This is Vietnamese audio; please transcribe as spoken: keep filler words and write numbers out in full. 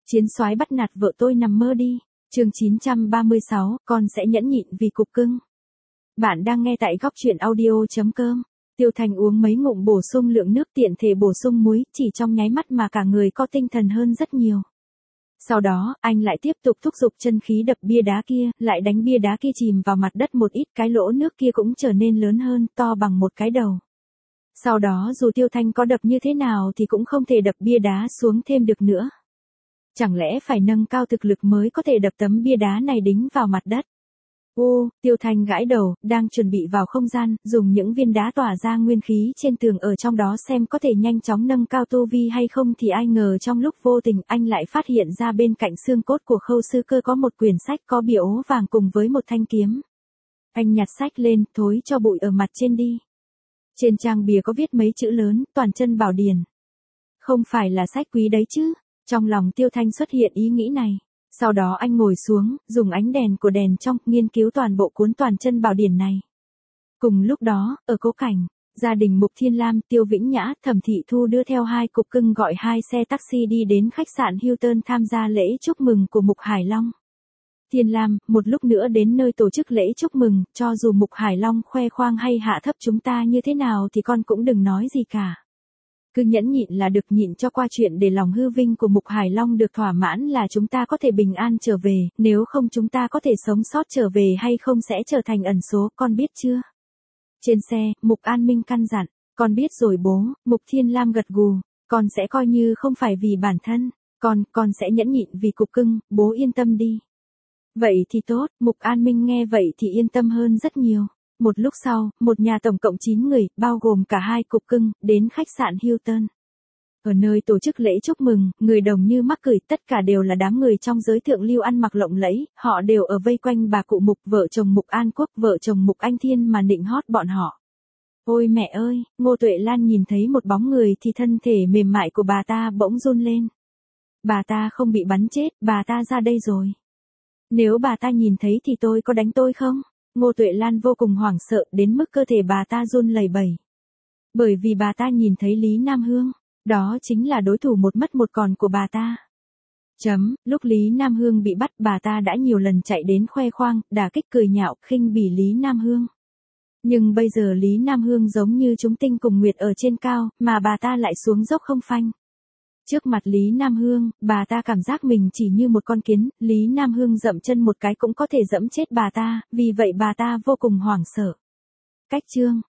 Chiến soái bắt nạt vợ tôi nằm mơ đi. Chương chín trăm ba mươi sáu, con sẽ nhẫn nhịn vì cục cưng. Bạn đang nghe tại góc truyện audio chấm com. Tiêu Thành uống mấy ngụm bổ sung lượng nước tiện thể bổ sung muối, chỉ trong nháy mắt mà cả người có tinh thần hơn rất nhiều. Sau đó, anh lại tiếp tục thúc giục chân khí đập bia đá kia, lại đánh bia đá kia chìm vào mặt đất một ít, cái lỗ nước kia cũng trở nên lớn hơn, to bằng một cái đầu. Sau đó dù Tiêu Thanh có đập như thế nào thì cũng không thể đập bia đá xuống thêm được nữa. Chẳng lẽ phải nâng cao thực lực mới có thể đập tấm bia đá này đính vào mặt đất? Ô, Tiêu Thanh gãi đầu, đang chuẩn bị vào không gian, dùng những viên đá tỏa ra nguyên khí trên tường ở trong đó xem có thể nhanh chóng nâng cao tu vi hay không thì ai ngờ trong lúc vô tình anh lại phát hiện ra bên cạnh xương cốt của Khâu Sư Cơ có một quyển sách có bìa ố vàng cùng với một thanh kiếm. Anh nhặt sách lên, thối cho bụi ở mặt trên đi. Trên trang bìa có viết mấy chữ lớn, Toàn Chân Bảo Điển. Không phải là sách quý đấy chứ? Trong lòng Tiêu Thanh xuất hiện ý nghĩ này. Sau đó anh ngồi xuống, dùng ánh đèn của đèn trong, nghiên cứu toàn bộ cuốn Toàn Chân Bảo Điển này. Cùng lúc đó, ở Cố Cảnh, gia đình Mục Thiên Lam, Tiêu Vĩnh Nhã, Thẩm Thị Thu đưa theo hai cục cưng gọi hai xe taxi đi đến khách sạn Hilton tham gia lễ chúc mừng của Mục Hải Long. Thiên Lam, một lúc nữa đến nơi tổ chức lễ chúc mừng, cho dù Mục Hải Long khoe khoang hay hạ thấp chúng ta như thế nào thì con cũng đừng nói gì cả. Cứ nhẫn nhịn là được, nhịn cho qua chuyện để lòng hư vinh của Mục Hải Long được thỏa mãn là chúng ta có thể bình an trở về, nếu không chúng ta có thể sống sót trở về hay không sẽ trở thành ẩn số, con biết chưa? Trên xe, Mục An Minh căn dặn, con biết rồi bố. Mục Thiên Lam gật gù, con sẽ coi như không phải vì bản thân, con, con sẽ nhẫn nhịn vì cục cưng, bố yên tâm đi. Vậy thì tốt, Mục An Minh nghe vậy thì yên tâm hơn rất nhiều. Một lúc sau, một nhà tổng cộng chín người, bao gồm cả hai cục cưng, đến khách sạn Hilton. Ở nơi tổ chức lễ chúc mừng, người đồng như mắc cười, tất cả đều là đám người trong giới thượng lưu ăn mặc lộng lẫy, họ đều ở vây quanh bà cụ Mục, vợ chồng Mục An Quốc, vợ chồng Mục Anh Thiên mà nịnh hót bọn họ. Ôi mẹ ơi, Ngô Tuệ Lan nhìn thấy một bóng người thì thân thể mềm mại của bà ta bỗng run lên. Bà ta không bị bắn chết, bà ta ra đây rồi. Nếu bà ta nhìn thấy thì tôi có đánh tôi không? Ngô Tuệ Lan vô cùng hoảng sợ đến mức cơ thể bà ta run lẩy bẩy. Bởi vì bà ta nhìn thấy Lý Nam Hương, đó chính là đối thủ một mất một còn của bà ta. Chấm, lúc Lý Nam Hương bị bắt bà ta đã nhiều lần chạy đến khoe khoang, đả kích cười nhạo, khinh bỉ Lý Nam Hương. Nhưng bây giờ Lý Nam Hương giống như chúng tinh cùng nguyệt ở trên cao, mà bà ta lại xuống dốc không phanh. Trước mặt Lý Nam Hương, bà ta cảm giác mình chỉ như một con kiến, Lý Nam Hương dậm chân một cái cũng có thể dẫm chết bà ta, vì vậy bà ta vô cùng hoảng sợ. Cách chương